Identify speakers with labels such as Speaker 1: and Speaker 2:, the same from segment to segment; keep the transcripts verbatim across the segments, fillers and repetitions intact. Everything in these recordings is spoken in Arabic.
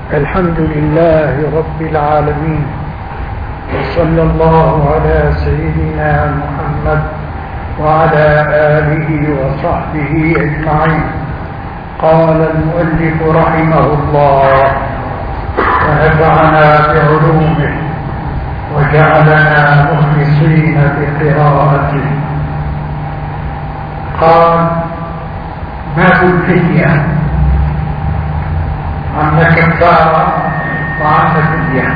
Speaker 1: الحمد لله رب العالمين، وصلى الله على سيدنا محمد وعلى آله وصحبه أجمعين. قال المؤلف رحمه الله: ونفعنا بعلومه وجعلنا مخلصين بقراءته. قال: باب الفدية. عندنا كفارة وعندنا فدية.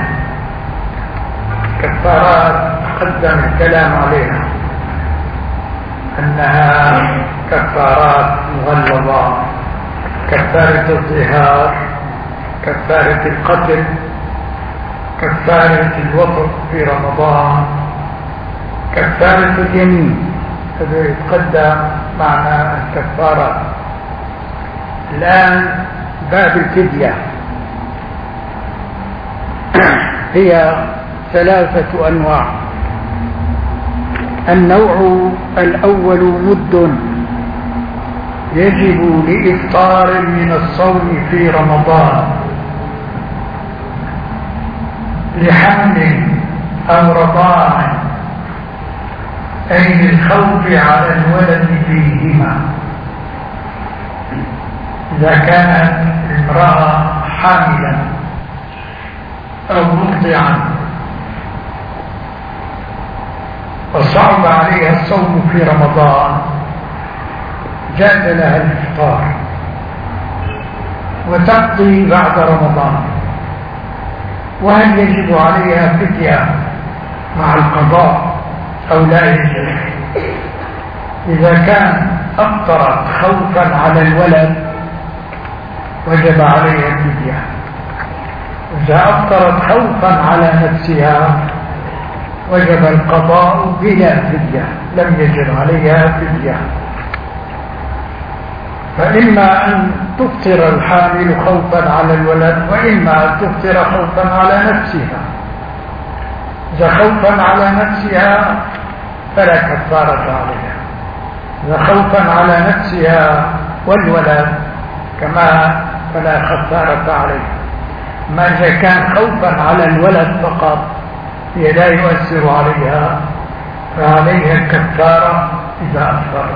Speaker 1: كفارات قدم الكلام عليها أنها كفارات مغلظة، كفارة الظهار، كفارة القتل، كفارة الوطء في رمضان، كفارة اليمين. هذا يتقدم معنى الكفارات. الآن باب الفدية. هي ثلاثة أنواع. النوع الأول مد يجب لإفطار من الصوم في رمضان لحمل أو رضاع، أي للخوف على الولد فيهما. إذا كانت المرأة حاملا أو مرضعا وصعب عليها الصوم في رمضان، جاز لها الإفطار وتقضي بعد رمضان. وهل يجب عليها فدية مع القضاء أو لا يجب؟ إذا كان أفطرت خوفا على الولد وجب عليها الفدية. إذا أفطرت خوفا على نفسها وجب القضاء بلا فدية، لم يجب عليها فدية. فإما أن تفطر الحامل خوفا على الولد، وإما أن تفطر خوفا على نفسها. إذا خوفا على نفسها فلا كفارة عليها. إذا خوفا على نفسها والولد كما فلا كفارة عليها. ما إذا كان خوفا على الولد فقط هي لا يؤثر عليها، فعليها الكفارة إذا أفطرت.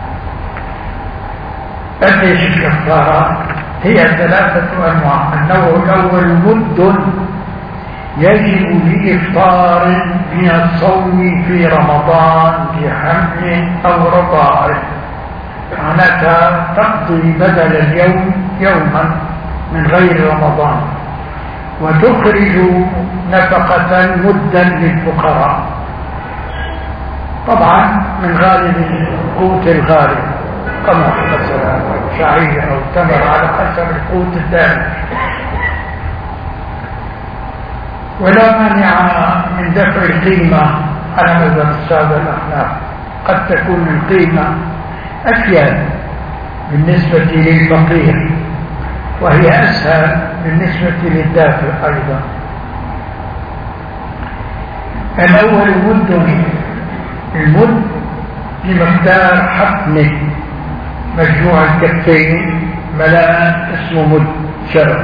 Speaker 1: أيش الكفارة؟ هي ثلاثة أنواع. النوع الأول مد يجب لإفطار من الصوم في رمضان بحمل أو رضاع، معناتها تقضي بدل اليوم يوما من غير رمضان، وتخرج نفقة مدا للفقراء، طبعا من غالب القوت الغالب قمح مثلا أو شعير أو تمر على حسب القوت الدائم. ولا مانع من دفع القيمة على مذهب السادة الأحناف. قد تكون القيمة أفيد بالنسبة للفقير، وهي أسهل بالنسبة للدافع أيضا. الأول مد. المد بمقدار حفنه مجموع الكفين ملاء، اسمه مد شرعي.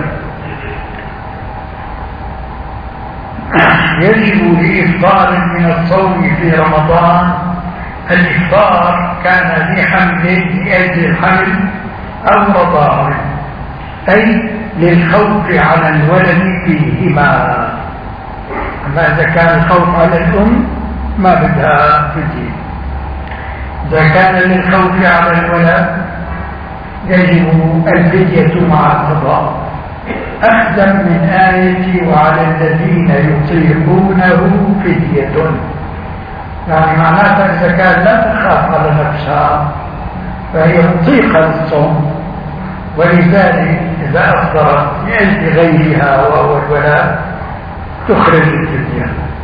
Speaker 1: يجب لإفطار من الصوم في رمضان. الإفطار كان لحمل لأجل الحمل أو رضاع، أي للخوف على الولد فيهما. أما إذا كان الخوف على الأم ما بدها فدية. إذا كان للخوف على الولد يجب الفدية مع القضاء، أخذا من آية وعلى الذين يطيقونه فدية. يعني معناتها إذا كان لا تخاف على نفسها فهي مطيقة للصوم، ولذلك إذا أفطرت لأجل غيرها وهو الولد تخرج الفدية.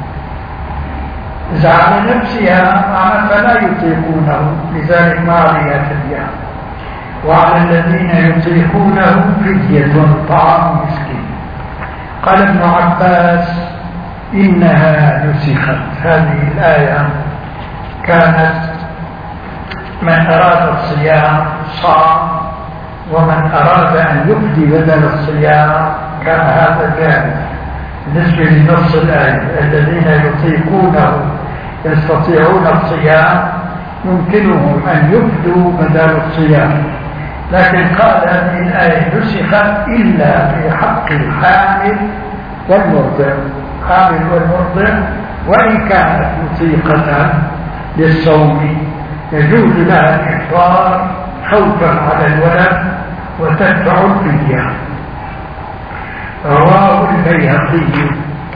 Speaker 1: إذا على نفسها معناتها لا يطيقونه، لذلك ما عليها فدية. وعلى الذين يطيقونه فدية طعام مسكين. قال ابن عباس: إنها نسخت. هذه الآية كانت من أراد الصيام صام، ومن أراد أن يفدي بدل الصيام كان هذا جائز بالنسبة لنص الآية الذين يطيقونه يستطيعون الصيام يمكنهم أن يبدوا بدل الصيام، لكن قال هذه الآية نسخت إلا في حق الحامل والمرضع. حامل والمرضع وإن كانت مطيقة للصوم يجوز لها الإفطار خوفا على الولد وتتبع الفدية. رواه البيهقي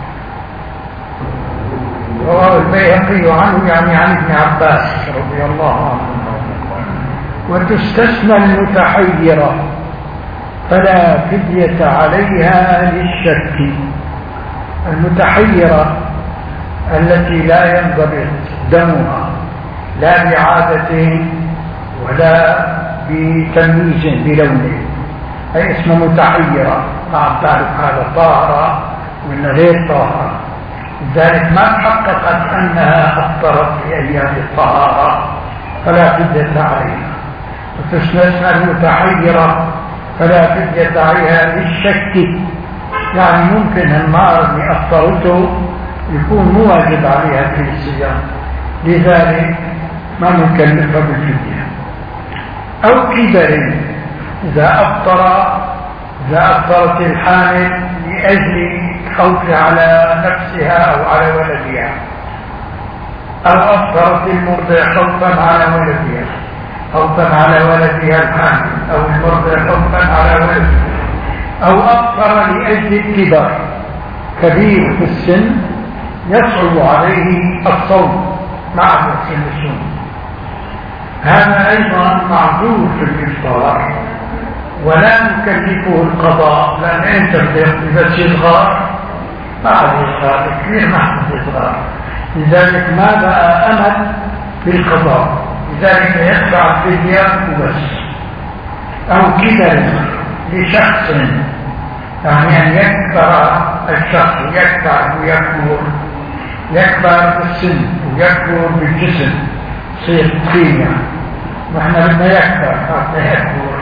Speaker 1: رواه البيهقي عنه يعني عن ابن عباس رضي الله عنه. وتستثنى المتحيرة فلا فدية عليها للشك. المتحيرة التي لا ينضبط دمها لا بعادة ولا بتمييز بلونه، أي اسم متحيرة، ما تعرف هذا طاهرة ولا غير طاهرة، لذلك ما تحققت أنها أفطرت في أيام الطهارة فلا فدية عليها. وتستثنى المتحيرة فلا فدية عليها للشك، يعني ممكن النار اللي أفطرته يكون مو واجب عليها في الصيام، لذلك ما نكلفها بالفدية. أو كبر، إذا أفطر إذا أفطرت الحامل لأجل خوف على نفسها أو على ولدها، أو أفطرت المرضع خوفا على ولدها خوفا على ولدها الحامل، أو المرضع خوفا على ولدها، أو أفطر لأجل الكبر، كبير في السن يصعب عليه الصوم مع سن السن، هذا أيضا معذور في الإفطار ولا نكلفه القضاء، لأن أنت بس يصغر بعد يصغر كثير محمد يصغر، لذلك ما بقى أمل بالقضاء، لذلك يدفع الفدية وبس. أو كبر لشخص، يعني أن يكبر الشخص، يكبر ويكبر يكبر بالسن ويكبر بالجسم، صير تخينة، نحن بدنا يكبر حتى يكبر.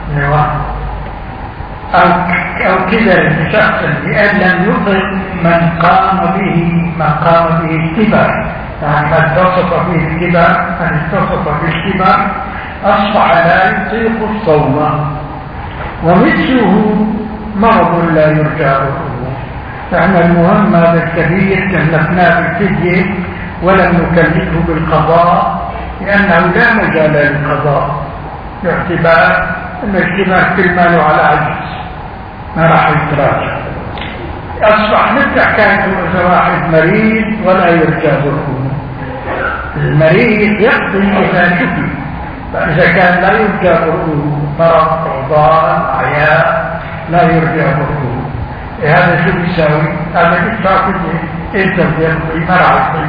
Speaker 1: أو أو كبر لشخص بأن لم يطق من قام به من قام به الكبر، يعني من اتصف به الكبر من اتصف بالكبر أصبح لا يطيق الصوم. ومثله مرض لا يرجى له، فإن المهم هذا الكبير كلفناه بالفدية ولم نكلفه بالقضاء، لأنه لا مجال للقضاء باعتبار أن الكبار كل ماله على عجز ما راح يتراجع. أصبح مثل حكاية إذا واحد مريض ولا يرجى برؤه، المريض يقضي إذا شفي، فإذا كان لا يرجى برؤه مرض عضال عياء لا يرجى برؤه، هذا شو بيساوي؟ هذا يدفع فدية، أنت بيقضي ما راح يقضي.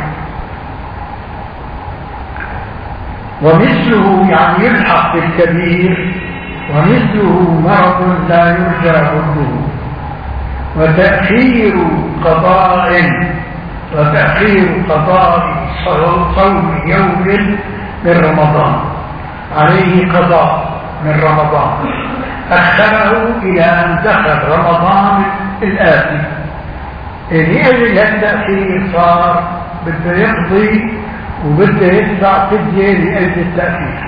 Speaker 1: ومثله يعني يلحق بالكبير، ومثله مرض لا يرجى برؤه. وتأخير قضاء وتأخير قضاء صوم يوم من رمضان، عليه قضاء من رمضان أخره إلى أن دخل رمضان الآتي، لأجل التأخير صار بده يقضي وبده يدفع فدية لأجل التأخير.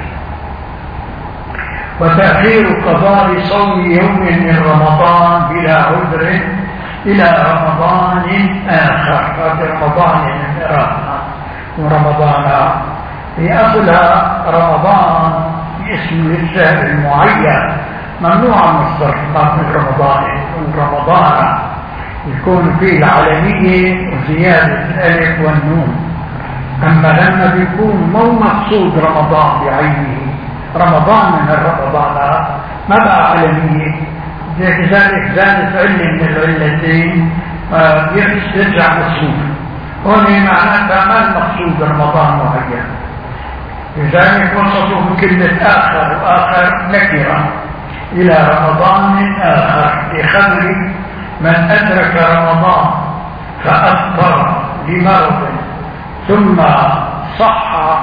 Speaker 1: وتأخير قضاء صوم يوم من رمضان بلا عذر إلى رمضان آخر، هذا رمضان من إراقنا ورمضان في أصلها رمضان باسم الشهر المعين، ممنوع من الصرف من رمضان، من رمضان يكون فيه العلمية وزيادة الألف والنون. أما لما بيكون مو مقصود رمضان بعينه، رمضان من الرمضان ما بقى علمية، لذلك زادت علة من العلتين يرجع مصروف، هون معناتها ما المقصود رمضان معين، لذلك وصفوا بكلمة آخر، وآخر نكرة إلى رمضان آخر، لخبر من أدرك رمضان فأفطر لمرض ثم صح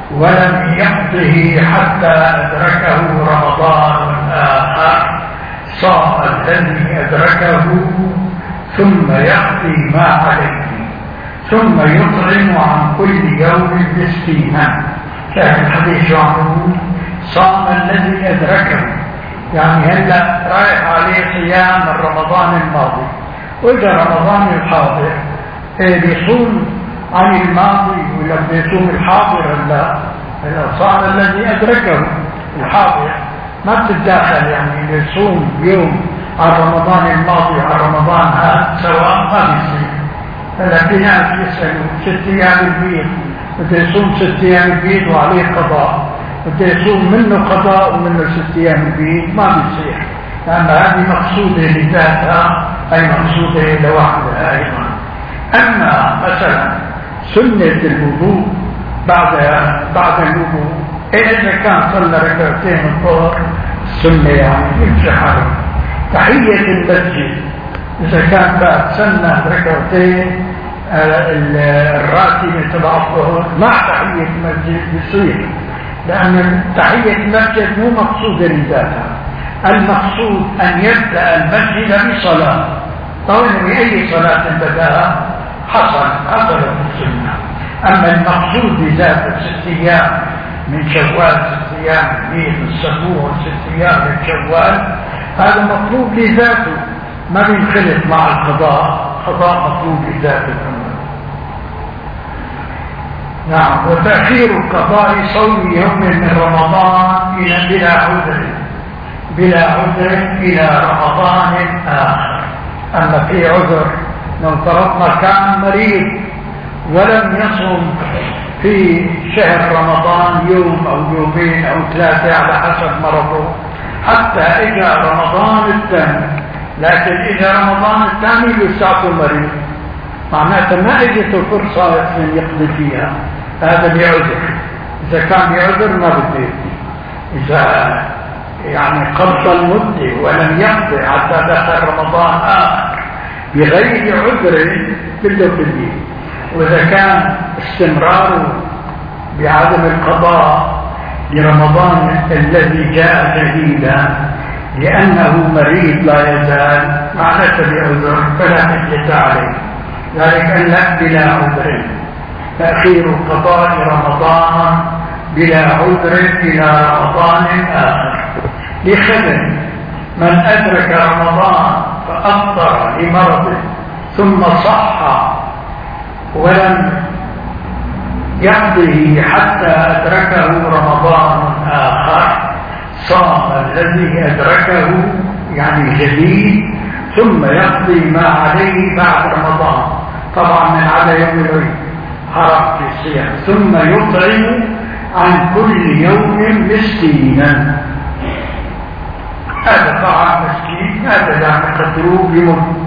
Speaker 1: ولم يقضه حتى أدركه رمضان آخر صام الذي أدركه ثم يقضي ما عليه ثم يطعم عن كل يوم مسكينا. كان الحديث عنه صام الذي أدركه، يعني هلا رايح عليه صيام رمضان الماضي وإذا رمضان الحاضر إيه بيصوم عن الماضي ولا بيصوم الحاضر؟ لا، صام الذي أدركه الحاضر، ما بتتداخل يعني يصوم يوم عن رمضان الماضي وعن رمضان هذا سواء، ما بيصير. هلا في ناس يسألوا ست أيام البيض بده يصوم ست أيام البيض وعليه قضاء، بده يصوم منه قضاء ومنه ست أيام البيض، ما بيصير، لأن هذه مقصودة لذاتها أي مقصودة لوحدها أيضا. أما مثلا سنة الوضوء بعد بعد الوضوء، إذا كان صلى ركعتين الظهر السنة يعني يمسح عليه. تحية المسجد إذا كان بعد سنة ركعتين الراتبة تبع الظهر مع تحية المسجد بيصير، لأن تحية المسجد مو مقصودة لذاتها، المقصود أن يبدأ المسجد بصلاة، طبعا بأي صلاة بدأها حصل حصل السنة. أما المقصود بذاته ست أيام من شوال، ست أيام من السبوع، ست أيام من شوال، هذا مطلوب لذاته ما بينخلط مع القضاء، قضاء مطلوب لذاته. نعم. وتأخير القضاء صوم يوم من رمضان إلى بلا عذر بلا عذر إلى رمضان آخر. أما في عذر لو فرضنا كان مريض ولم يصم في شهر رمضان يوم أو يومين أو ثلاثة على حسب مرضه حتى إجا رمضان الثاني، لكن إجا رمضان الثاني لساته مريض، معناته ما اجته فرصة من يقضي فيها، هذا بعذر. إذا كان بعذر ما بده، إذا يعني قضى المدة ولم يقضي حتى دخل رمضان آخر بغير عذر كله كله. وإذا كان استمراره بعدم القضاء لرمضان الذي جاء جديدا لأنه مريض لا يزال معناته بعذر فلا حجة عليه، ذلك أن لا بلا عذر. تأخير القضاء رمضان بلا عذر إلى رمضان آخر. لخبر من أدرك رمضان فأفطر لمرضه ثم صح ولم يقضه حتى أدركه رمضان آخر، صام الذي أدركه يعني جديد ثم يقضي ما عليه بعد رمضان، طبعا من على يوم العيد حرم في الصيام، ثم يطعم عن كل يوم مسكينا. هذا طعام مسكين، هذا يعني قدروه بمد.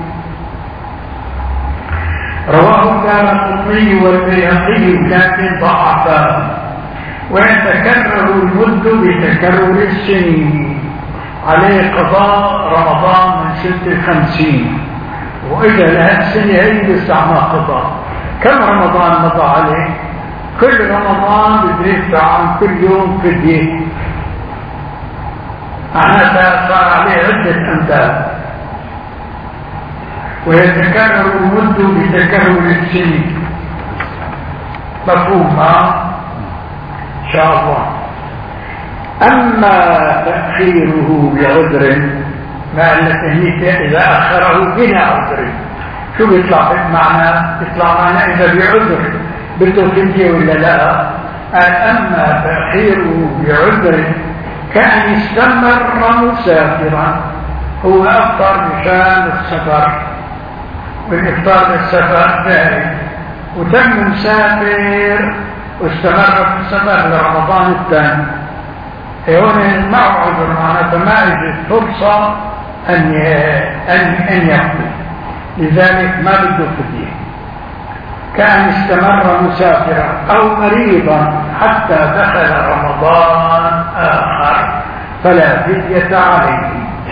Speaker 1: رواه الدارقطني والبيهقي لكن ضعفاه، ويتكرر المد بتكرر السنين، عليه قضاء رمضان من ست خمسين، وإذا لها السنة هي بستعمى قضاء. كم رمضان مضى عليه؟ كل رمضان بده يدفع عن كل يوم فدية، معناتها صار عليه عدة أمثال. ويتكرر المد بتكرر السنين، مفهومها إن شاء الله. أما تأخيره بعذر ما التي إذا أخره بلا عذر شو بيطلع معنى؟ بيطلع معنى إذا بعذر بده تنجي ولا لا؟ أما تأخيره بعذر كان استمر مسافرا، هو أفطر مشان السفر، والإفطار بالسفر ذلك، وتم مسافر واستمر في السفر لرمضان الثاني، هون معه عذر، معناته ما اجت فرصة أن أن أن يقضي، لذلك ما بده فدية. كان استمر مسافرا أو مريضا حتى دخل رمضان آخر فلا فدية عليه.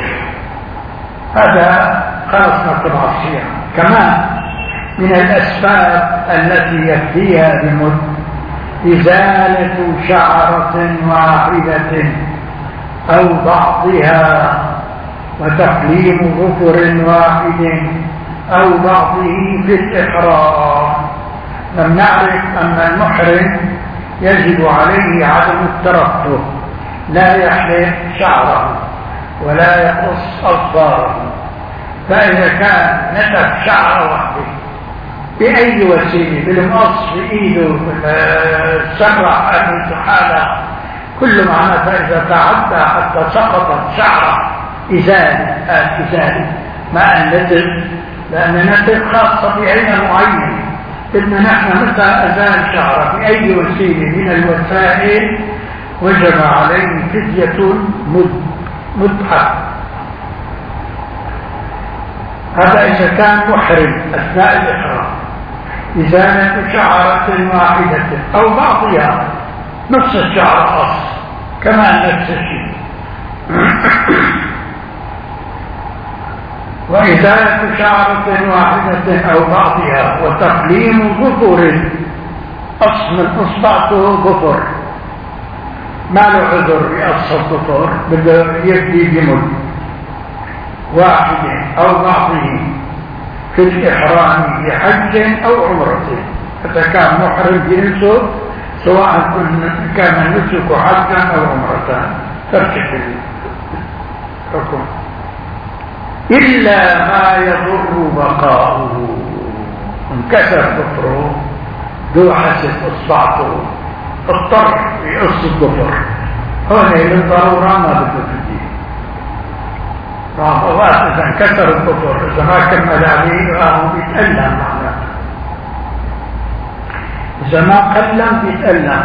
Speaker 1: هذا خلص نطبع الصيام. كمان من الأسباب التي يكفيها بمد إزالة شعرة واحدة أو بعضها وتقليم ظفر واحد أو بعضه في الإحرام. لم نعرف أن المحرم يجب عليه عدم الترفه، لا يحلق شعره ولا يقص أظفاره، فإذا كان نتف شعره وحده بأي وسيلة، بالمقص بإيده، بالسرع بالسحالة، كل معنى، فإذا تعدى حتى سقطت شعره إزالة إزالة مع النتف، لأن النتف خاصة بعين معينة، إن نحن متى أزال شعره بأي وسيلة من الوسائل وجب عليه فدية مدحة. هذا إذا كان محرم أثناء الإحرام. إزالة شعرة واحدة أو بعضها، نفس الشعر قص كمان نفس الشيء. وإزالة شعرة واحدة أو بعضها، وتقليم ظفر، قص من إصبعته ظفر، ما له عذر بقص الظفر، بده يبدي بمد واحدة أو بعضه في الإحرام بحج أو عمرة. إذا كان محرم بنسك، سواء كان النسك حجا أو عمرة، تركب الحكم إلا ما يضر بقاؤه. انكسر ظفره، دوحست إصبعته، اضطر يقص الظفر، هون للضرورة ما بده تديه. فالله إذا انكسر الظفر، إذا ما كمل عليه راهو بيتألم معناته، إذا ما قلم بيتألم.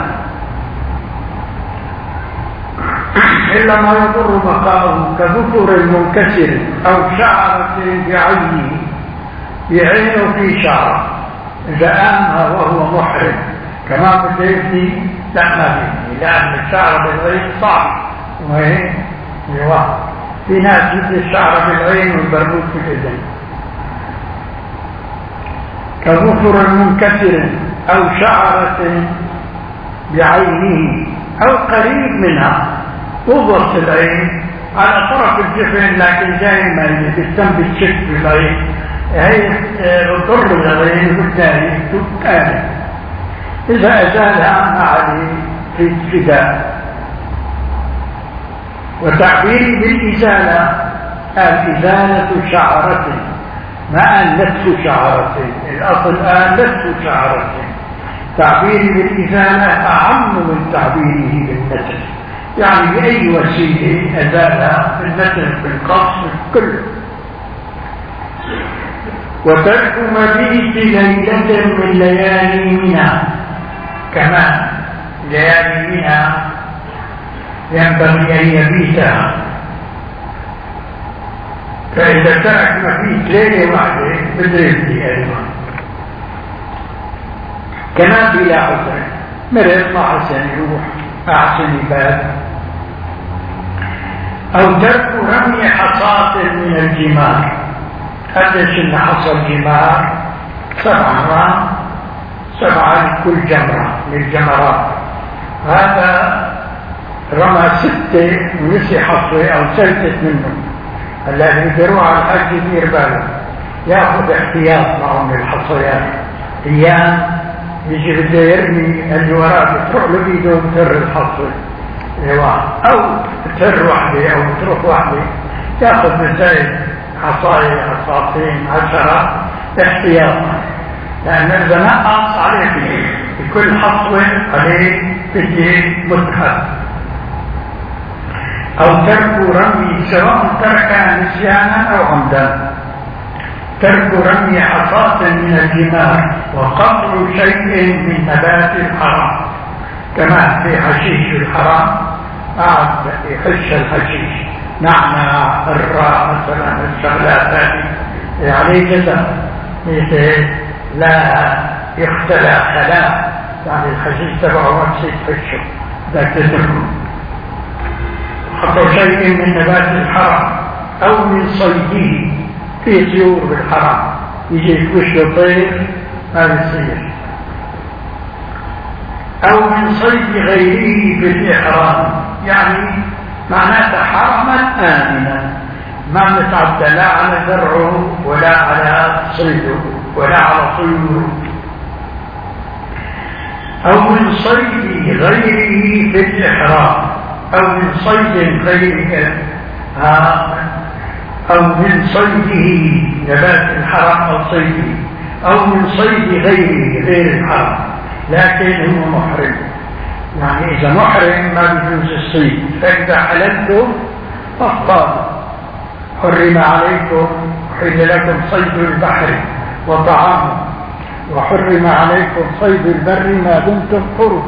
Speaker 1: إلا ما يضر بقاؤه كظفر منكسر أو شعرة بعينه، بعينه في شعر، إذا آمها وهو محرم كما بده يبني، لا ما بيبني، لأن الشعر بالعين صعب وهي يوقف. في ناس مثل الشعر بالعين والبربوط في الإذن. كظفر منكسر أو شعرة بعينه أو قريب منها، وضرت العين على طرف الجفن لكن جاي ما يستم بالشك بالعين، هي بتضر العين بالتالي تبقى. إذا أزالها ما عليه في الفداء. وتعبيري بالإزالة الإزالة شعرة، ما نتف شعرة، الأصل الآن نتف شعرة. تعبيري بالإزالة أعم من تعبيره بالنتف، يعني بأي وسيلة أزالها، بالنتف بالقص بالكل. وترك مبيت ليلة من ليالي منى، كمان ليالي منى ينبغي أن يبيتها، فإذا ترك مبيت ليلة واحدة بدريتي أيضا كمان بلا عذر، مرض ما حسن يروح أحسن يبات. أو ترك رمي حصاة من الجمار، قديش إن حصل جمار؟ سبعة رام، سبعة لكل جمرة من الجمرات. هذا رمى ستة ونسي حصوه أو سلتت منه. الذي يديروه على الحج يدير باله، ياخذ احتياط معهم الحصيات. أيام يجي بده يرمي اللي وراه، بتروح له بيده بتر الحصوه أو بتر واحدة أو بتروح واحدة، ياخذ بالزايد حصاية حصاتين عشرة احتياطا، لأن إذا نقص عليه بكل حصوة عليه بديه مدخل. أو ترك رمي، سواء ترك نسيانا أو عمدا، ترك رمي حصاة من الجمار وقطع شيء من نبات الحرام، كما في حشيش الحرام قاعد يحش الحشيش، نعناع الراء مثلا، الشغلات هذه عليه جزاء، مثل لا يختلى خلاء، يعني الحشيش تبعه نفسه يحشه ذاك تتركه. قطع شيء من نبات الحرام أو من صيده، في طيور بالحرام يجي يكوش له طير ما بيصير. أو من صيد غيره في الإحرام، يعني معناته حرما آمنا ما بنتعدى لا على زرعه ولا على صيده ولا على طيوره، أو من صيد غيره في الإحرام، أو من صيد غيره أو من صيده نبات الحرم أو صيده، أو من صيد غيره غير الحرم لكن هو محرم. يعني إذا محرم ما بيجوز الصيد، فإذا حللتم فاصطادوا. حرم عليكم حل لكم صيد البحر وطعامه، وحرم عليكم صيد البر ما دمتم حرما.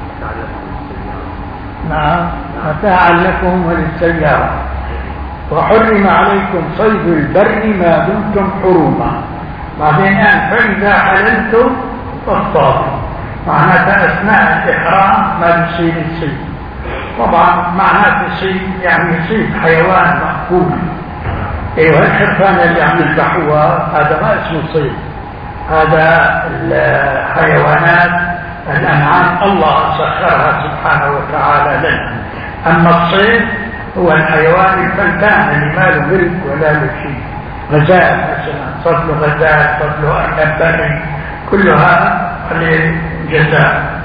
Speaker 1: نعم، متاعا لكم وللسيارة. وحرم عليكم صيد البر ما دمتم حرما. بعدين الآن فإذا حللتم فاصطادوا، معناتها أثناء الإحرام ما بيصير الصيد. طبعا معناته الصيد يعني يصيد حيوان مأكول. ايوه الخرفان اللي عم يذبحوها هذا ما اسمه صيد، هذا الحيوانات الأنعام الله سخرها سبحانه وتعالى لنا. أما الصيد هو الحيوان الفلتان اللي ما له ملك ولا له شيء، غزال مثلا، صد له غزال، صد له أرنب بري، كلها للجزاء.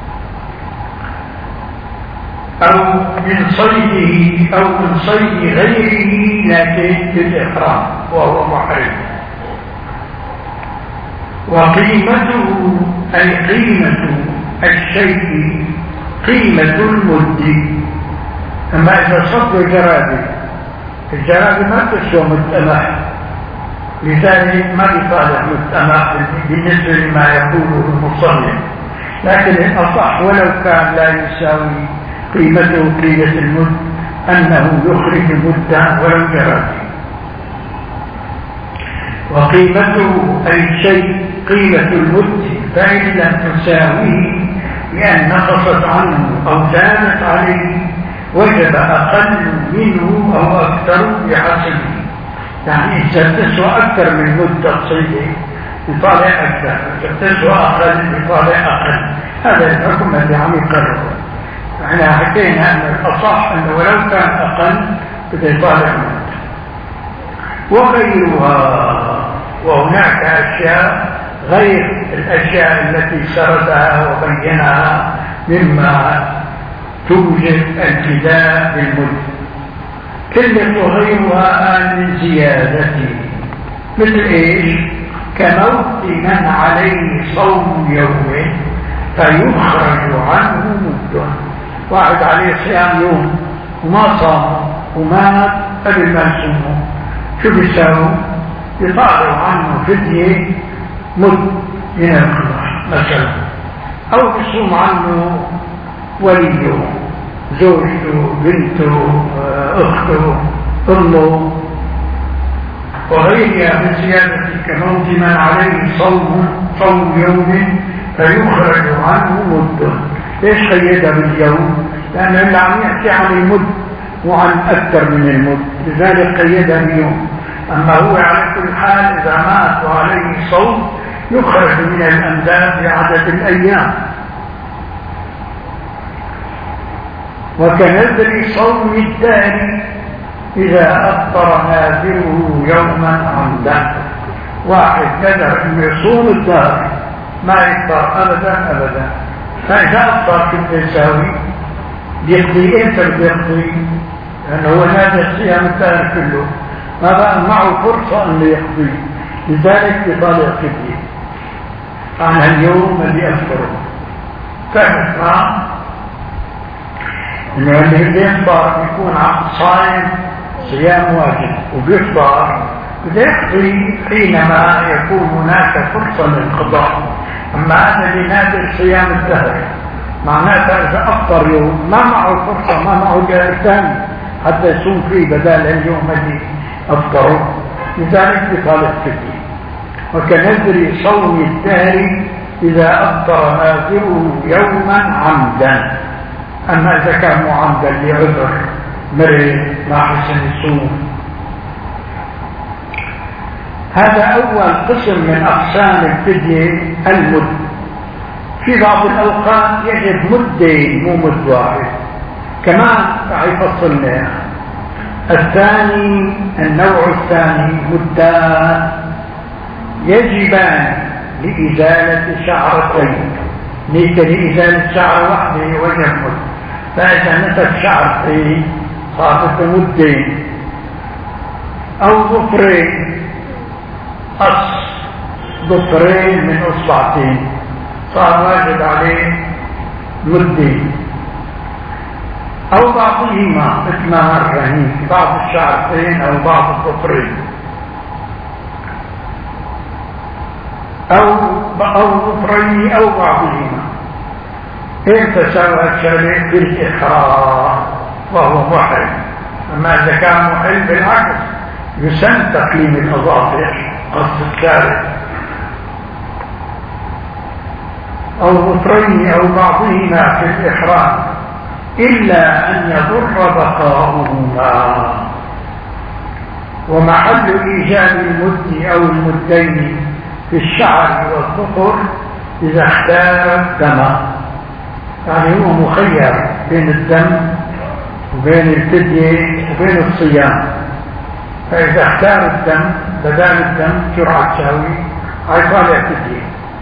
Speaker 1: أو من صيده أو من صيد غيره لكن بالإحرام وهو محرم. وقيمته أي قيمة الشيء قيمة المد. أما إذا صد الجرادة، الجرادة ما تسوى متأمح، لذلك ما يصالح متأمح بالنسبة لما يقوله المصنف. لكن الأصح ولو كان لا يساوي قيمته قيمة المد أنه يخرج مدا ولو جرادة. وقيمته أي شيء قيمة المد، فإن لم تساويه لأن نقصت عنه أو زادت عليه وجب أقل منه أو أكثر بحسبه. يعني إذا تسوى أكثر من مدة صيده يطالع أكثر، إذا تسوى أقل يطالع أقل. هذا الحكم الذي عم يقرره. احنا حكينا أن الأصح أنه ولو كان أقل بده يطالع مدة. وغيرها، وهناك أشياء غير الأشياء التي سردها وبينها مما توجد الفداء بالمد. كلمة غيرها من زيادته، مثل إيش؟ كموت من عليه صوم يوم فيخرج عنه مد. واحد عليه صيام يوم وما صام ومات قبل ما يصومه، شو بيساوي؟ يطالع عنه فدية مد من القضاء مثلا، أو يصوم عنه وليه، زوجته، بنته، أخته، أمه، وغيرها من زيادة كموت من عليه صوم صوم يوم فيخرج عنه مد. ليش قيدها باليوم؟ لأنه اللي عم يحكي عن المد وعن أكثر من المد، لذلك قيدها باليوم. أما هو على كل حال إذا مات وعليه صوم يخرج من الأنداد بعدد الأيام. وكنذر صوم الدهر إذا أفطر ناذره يوما عمدا. واحد نذر أن يصوم الدهر ما يفطر أبدا أبدا، فإذا أفطر كيف يساوي؟ بيقضي إمتى بيقضي؟ لأنه هو نادر صيام الدهر كله، ما بقى معه فرصة أن يقضي، لذلك يطالع فدية عن اليوم اللي أفطره. فهمت معه؟ إنه اللي بيفطر بيكون صائم صيام واجب وبيفطر بده يقضي حينما يكون هناك فرصة للقضاء. أما هذا اللي نادر صيام الدهر معناته إذا أفطر يوم ما معه فرصة، ما معه جهة ثاني حتى يصوم فيه بدل اليوم اللي أفطره، لذلك يطالع فيه. وكنذر صوم الدهر إذا أفطر ناذره يوما عمدا. أما إذا كان معمدا لعذر، مرض، ما حسن يصوم. هذا أول قسم من أقسام الفدية المد. في بعض الأوقات يجب مدين مو مد واحد، كمان راح يفصلنا. الثاني النوع الثاني مدان يجبان لإزالة شعرتين، ليس لإزالة شعر واحدة ويمد، فإذا نتف شعرتين صارت مدين، أو ضفرين قص ضفرين من أصبعتين صار واجب عليه مدين، أو بعضهما مثل ما مر هنيك بعض الشعرتين أو بعض الضفرين، أو أو ضفرين أو بعضهما. إمتى سوى الشريك بالإحرام وهو محرم؟ أما إذا كان محرم بالعكس يسن تقليم الأظافر قص الشارع، أو ضفرين أو بعضهما في الإحرام إلا أن يضر بقاؤهما. ومحل إيجاب المد أو المدين في الشعر والظفر إذا اختار الدم، يعني هو مخير بين الدم وبين الفدية وبين الصيام، فإذا اختار الدم بدل الدم جرعة شهوي هيطالع فدية.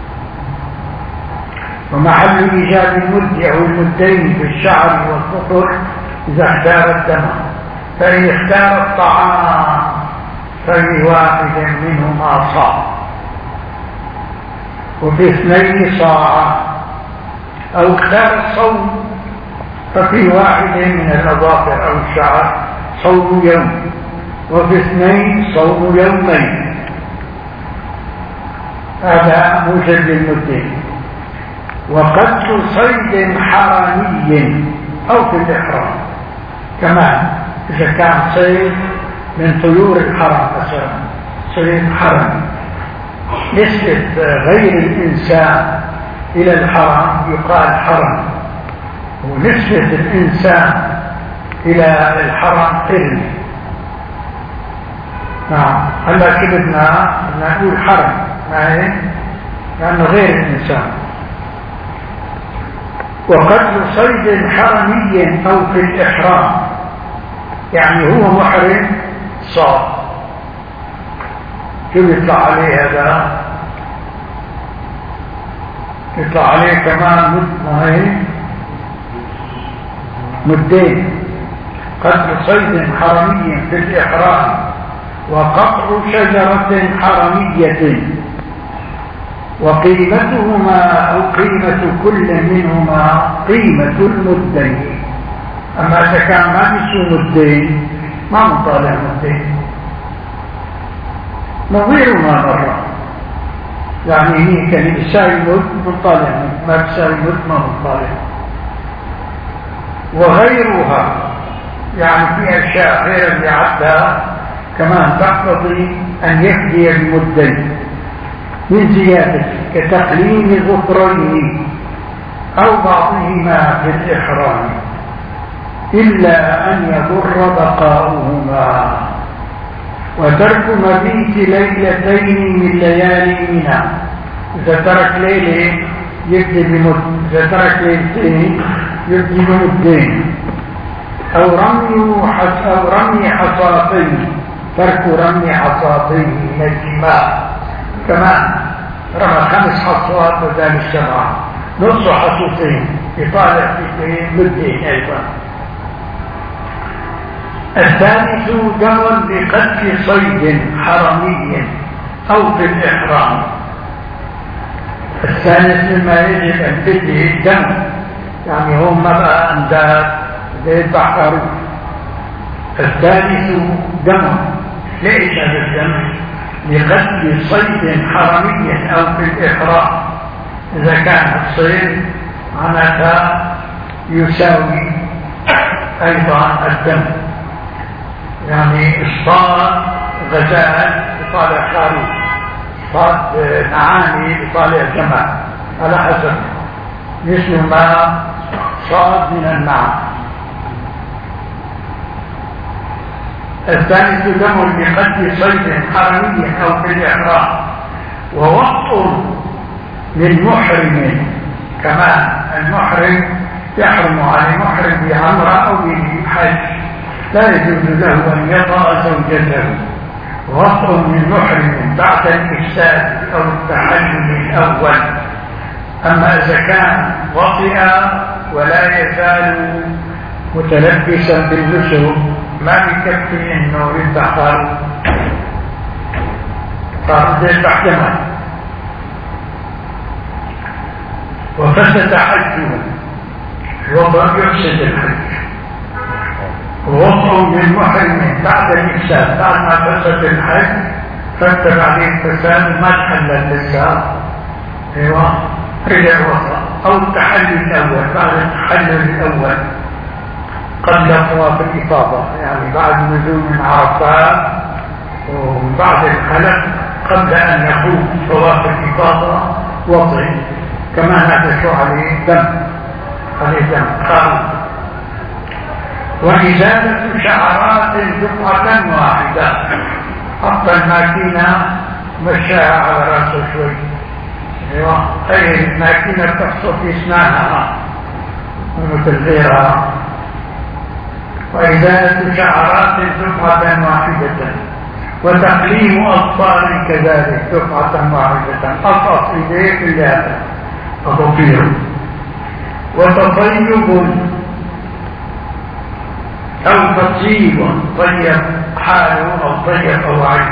Speaker 1: ومحل إيجاب المد أو المدين في الشعر والظفر إذا اختار الدم، فإن اختار الطعام فلواحد منهما صاع، وفي اثنين صاع، أو اختار الصوم ففي واحد من الأظافر أو الشعر صوم يوم، وفي اثنين صوم يومين. هذا موجب للمدين. وقتل صيد حرامي أو في الإحرام كمان، إذا كان صيد من طيور الحرم مثلا صيد حرمي، نسبة غير الإنسان إلى الحرم يقال حرم، ونسبة الإنسان إلى الحرم قرن. نعم هلا كبدنا نقول حرم معي لأنه غير الإنسان. وقتل صيد حرمي أو في الإحرام يعني هو محرم صاد، كيف يطلع عليه هذا؟ يطلع عليه كمان مد مدين. قتل صيد حرمي في الإحرام وقطع شجرة حرمية، وقيمتهما أو قيمة كل منهما قيمة المدين. أما إذا كان ما بيسوى مدين ما مطالع مدين، نظير ما مرة، يعني هي كان بيساوي مد مطالع، ما بيساوي مد ما مطالع. وغيرها يعني في أشياء غير اللي عدها كمان تقتضي أن يفدي المدين من زيادة كتقليم ظفرين أو بعضهما في الإحرام إلا أن يضر بقاؤهما. وترك مبيت ليلتين من ليالي منى، إذا ترك ليلة يبدي بمد، إذا ترك ليلتين يبدي بمدين. أو رمي حص أو رمي حصاتين، ترك رمي حصاتين من الجماع كمان، رمى خمس حصوات بدل السبعة، نص حصتين يطالع في مدين أيضا. الثالث دم بقتل صيد حرمي أو في الإحرام. الثالث مما يجب أن تدي الدم، يعني هم بقى أنداد يتبحروا. الثالث دم، ليش هذا الدم؟ لقتل صيد حرمي أو في الإحرام، إذا كان الصيد معناتها يساوي أيضا الدم، يعني اصطاد غزال بطالع خروف، اصطاد نعامي بطالع جمل، على حسب مثل ما صاد من النعم. الثالث دم بقتل صيد حرمي أو في الإحرام. ووقت للمحرم كمان، المحرم يحرم على المحرم بعمرة أو بحج لا يجوز له أن يطأ زوجته وطء من محرم بعد الإفساد أو التحلل الأول. أما إذا كان وطئ ولا يزال متلبسا بالنسو ما يكفي انه يدخل صار يذبح دما وفسد حجه. الوضع يفسد الحج. ووضع من محرم بعد الإفساد بعد ما فسد الحج فتر عليه الفساد ما تحلل لسه ايوه رجع وضع او التحلل الاول بعد التحلل الاول قبل طواف الإفاضة يعني بعد نزول من عرفات وبعد الخلق قبل أن يخوض طواف الإفاضة وطئ كما هذا شو عليه دم عليه دم خالص. وإزالة شعرات دفعة واحدة حتى الماكينة مشاها على رأسه شوي ايوه اي الماكينة تقصد اسنانها مثل غيرها. وإزالة شعرات دفعة واحدة وتقليم أطفال كذلك دفعة واحدة أطف إليك اللابة أطفير. وتطيب أو تطيب طيب حاله أو طيب أو عين.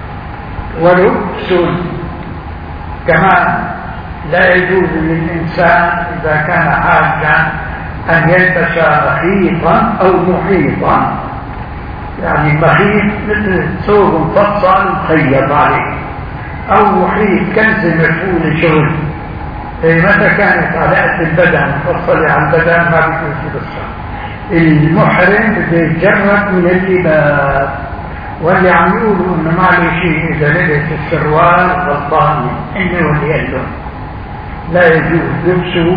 Speaker 1: ولبس كمان لا يجوز للإنسان إذا كان حاجا أن يلبس مخيطا أو محيطا يعني مخيط مثل ثوب مفصل مخيط عليه أو محيط كنز مفعول شغل. متى كانت على البدن مفصلة على البدن ما بيكون في الصح. المحرم بده يتجرد من اللباس واللي عم يقولوا انه ما عليه شيء اذا لبس السروال غلطان انه واللي قال له لا يجوز لبسه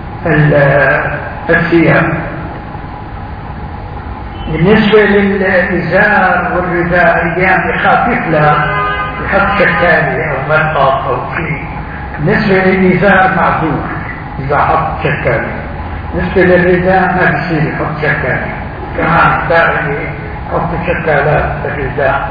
Speaker 1: الثياب. بالنسبة للإزار والرداء أيام يخفف له يحط شكالي أو مرقط أو شيء. بالنسبة للإزار معذور إذا حط شكالي. بالنسبة للرداء ما بيصير يحط شكالي كمان الداعي يحط شكالات الرداء.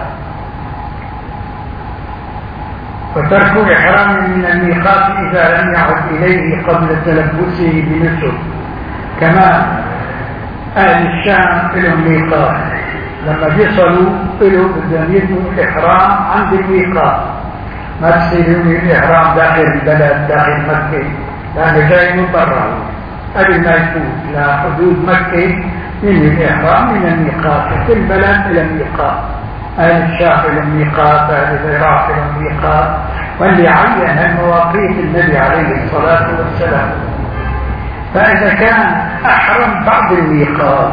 Speaker 1: وترك إحرام من الميقات إذا لم يعد إليه قبل تلبسه بنسك. كمان أهل الشام لهم ميقات لما بيصلوا له بدهم يبنوا الإحرام عند الميقات ما تصير يبنوا الإحرام داخل البلد داخل مكة لأنه جاي من برا قبل ما يفوت لحدود مكة من الإحرام من الميقات. كل بلد إلى الميقات. أهل الشام إلى الميقات أهل العراق إلى الميقات واللي عين المواقيت النبي عليه الصلاة والسلام. فإذا كان أحرم بعد الميقات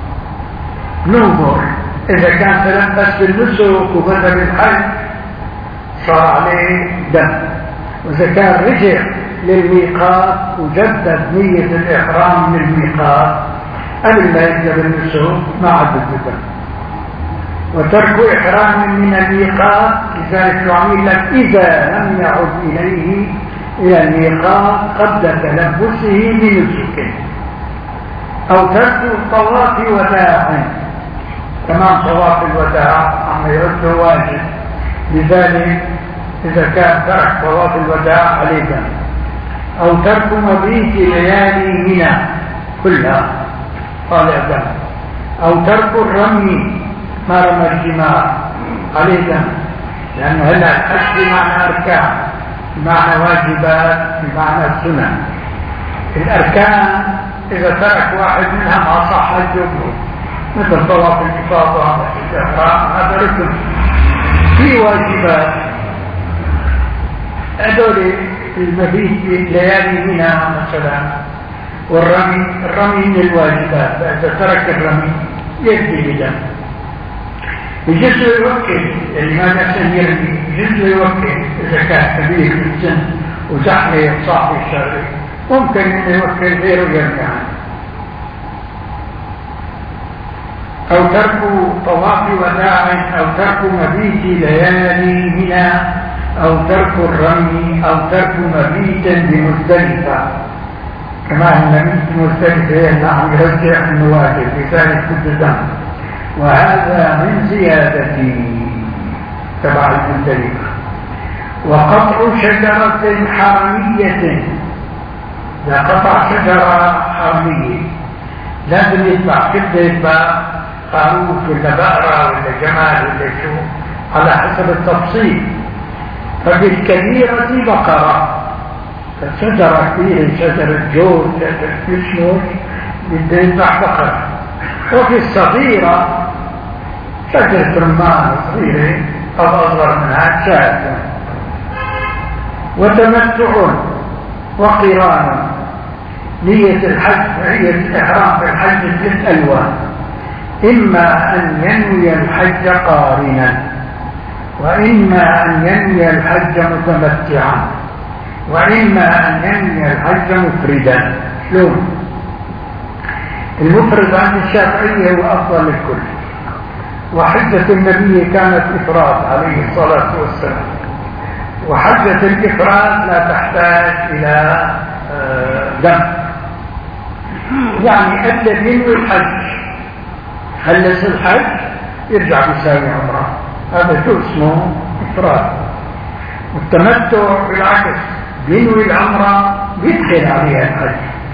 Speaker 1: ننظر إذا كان تلبس بالنسك وبدأ بالحج صار عليه دم. وإذا كان رجع للميقات وجدد نية الإحرام من الميقات قبل ما يبدأ بالنسك ما عدد الدم. وترك إحرام من الميقات لذلك يعمل لك إذا لم يعد إليه إلى الميقات قبل تلبسه بنسك. أو ترك الطواف وداع كمان طواف الوداع عم يرد واجب. لذلك إذا كان ترك طواف الوداع عليه دم. أو ترك مبيت ليالي منى كلها طالع دم. أو ترك الرمي ما رمى الجماع عليه دم لأنه هلا الحج بمعنى أركان بمعنى واجبات بمعنى السنن. الأركان إذا ترك واحد منها ما صح الجبر مثل طواف الإفاضة والإحرام هذا ركن. في واجبات هذول المبيت ليالي منها مثلا والرمي الرمي من الواجبات. إذا ترك الرمي يجزي بدم. يجوز يوكل اللي ما نفسه يرمي يجوز يوكل إذا كان كبير في السن وزحمة صاحب الشرعي ممكن أن يوكل غيره يرجع. أو ترك طواف وداع أو ترك مبيت ليالي منى أو ترك الرمي أو ترك مبيت بمزدلفة. كما أن مبيت مزدلفة عم يرجع النوافل لذلك كل دم. وهذا من زيادة تبع الممتلكة. وقطع شجرة حرمية، إذا قطع شجرة حرمية لازم يتبع، كده يتبع خروف ولا بقرة ولا جمال ولا شو على حسب التفصيل. فبالكبيرة بقرة، فشجرة كبيرة، شجرة جوز، شجرة كشمش، بده يتبع بقرة. وفي الصغيرة شجرة رمان صغيرة أو أصغر منها شاة. وتمتع وقران، نية الحج، نية الإحرام في الحج ثلاث ألوان: إما أن ينوي الحج قارنا، وإما أن ينوي الحج متمتعا، وإما أن ينوي الحج مفردا. شلون؟ المفرد عند الشافعية هو أفضل للكل، وحجة النبي كانت إفراد عليه الصلاة والسلام، وحجة الإفراد لا تحتاج إلى دم. يعني الذي ينوي الحج خلص الحج يرجع بيساوي عمره، هذا شو اسمه إفراد. والتمتع بالعكس، بينوي العمره بيدخل عليها الحج،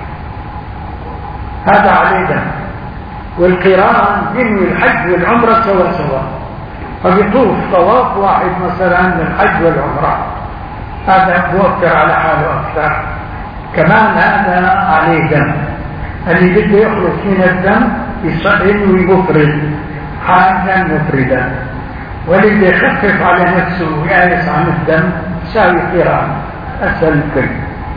Speaker 1: هذا عليه دم. والقران ينوي الحج والعمره سوا سوا، فبيطوف طواف واحد مثلا للحج والعمره، هذا بوفر على حاله اكثر. كمان هذا عليه دم، اللي بده يخلص من الدم ينوي مفرد، حاجا مفردا. واللي بده يخفف على نفسه ويأيس عن الدم يساوي قران، اسهل الكل.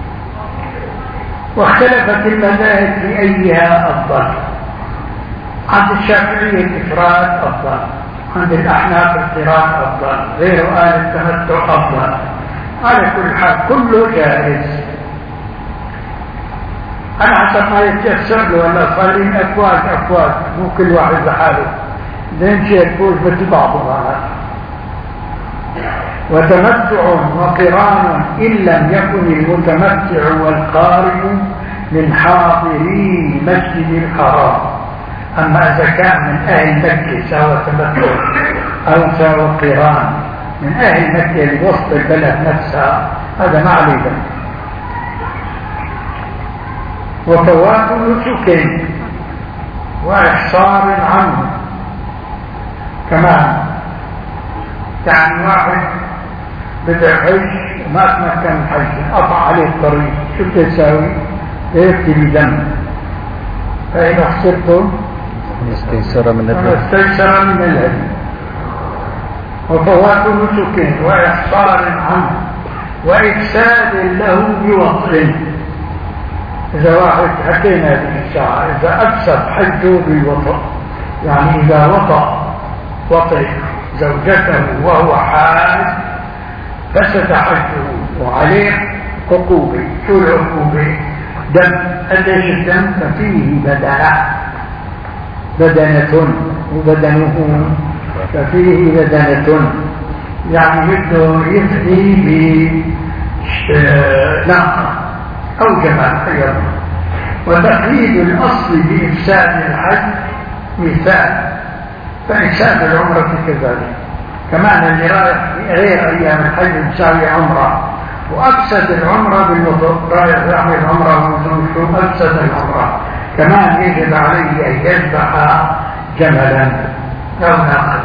Speaker 1: واختلفت المذاهب في ايها افضل. عند الشافعية الإفراد أفضل، عند الأحناف القران أفضل، غير قال التمتع أفضل. على كل حال كله جائز، أنا حسب ما يتيسر له، ولا صايرين أفواج أفواج، مو كل واحد لحاله، زين شيء الفوج بتبعضوا على. وتمتع وقران إن لم يكن المتمتع والقارئ من حاضري مسجد الحرام. أما إذا كان من أهل مكة سوى تمتع أو سوى قران من أهل مكة لوسط البلد نفسها، هذا ما عليه دم. وفوات نسك وإحصار عنه كمان. يعني واحد بدأ حج وما تمكن الحج، قطع عليه الطريق، شو تساوي؟ يكتب دم. فإذا خسرته
Speaker 2: استيسر من الهدي،
Speaker 1: استيسر من الهدي. وفوات نسك وإحصار عنه وإفساد له بوطء. إذا واحد حكينا هذه الساعة، إذا أفسد حجه بالوطء، يعني إذا وطأ وطئ زوجته وهو حائض فسد حجه وعليه عقوبة. شو العقوبة؟ دم. قديش الدم؟ ففيه بدنة، بدنة وبدنه، ففيه بدنة، يعني بده يفدي بناقة أو جمال أيضا. وتقييد الأصل بإفساد الحج مثال، فإفساد العمرة كذلك. كمان اللي رايح في غير أيام الحج يساوي عمرة، وأفسد العمرة بالوضوء، رايح يعمل عمرة وزوجته أفسد العمرة، كمان يجب عليه أن يذبح جملا أو ناقة.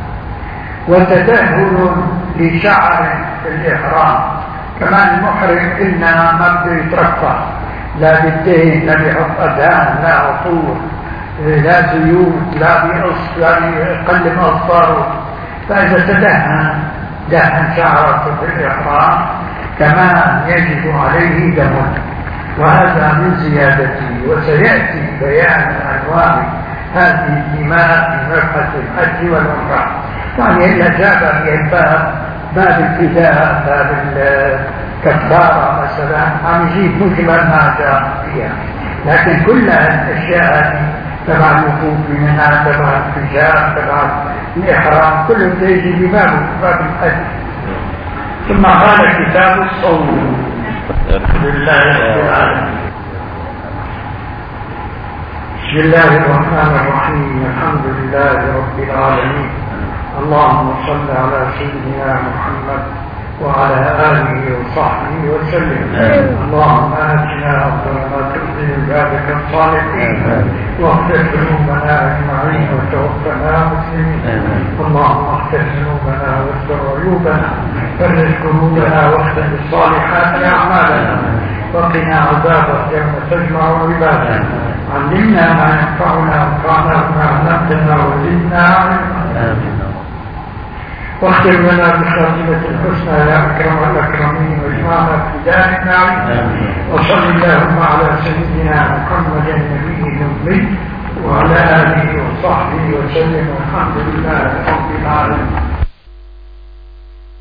Speaker 1: وتدهن لشعر الإحرام، كمان المحرم إنما ما بده يترفع، لا بالدهن، لا بحط أذان، لا عطور، لا زيوت، لا بيقص، لا يقلم أظفاره. فإذا تدهن دهن شعره في الإحرام كمان يجب عليه دم، وهذا من زيادته. وسيأتي بيان أنواع هذه الدماء في مبحث الحج والعمرة. يعني إلا جاب في الباب باب الفداء، باب الكفارة مثلا، عم يجيب مجمل ما جاء فيها. لكن كل الأشياء هذه تبع الوقوف منها، تبع الحجاب، تبع الإحرام، كله يجي بباب باب الحج. ثم قال كتاب الصوم. لله رب العالمين. بسم الله الرحمن الرحيم. الحمد لله رب العالمين. اللهم صل على سيدنا محمد وعلى آله وصحبه وسلم. اللهم آتنا أفضل ما تؤذن عبادك الصالحين واغفر ذنوبنا أجمعين وتوفنا مسلمين. اللهم اغفر ذنوبنا واستر عيوبنا فرج قلوبنا واختم بالصالحات أعمالنا وقنا عذابك يوم تجمع عبادك. علمنا ما ينفعنا وانفعنا بما علمتنا وزدنا علما واختم لنا بخاتمة الحسنى يا أكرم الأكرمين واجمعنا في دار النعيم. وصل اللهم على سيدنا محمد النبي الأمي وعلى آله وصحبه وسلم والحمد لله رب العالمين.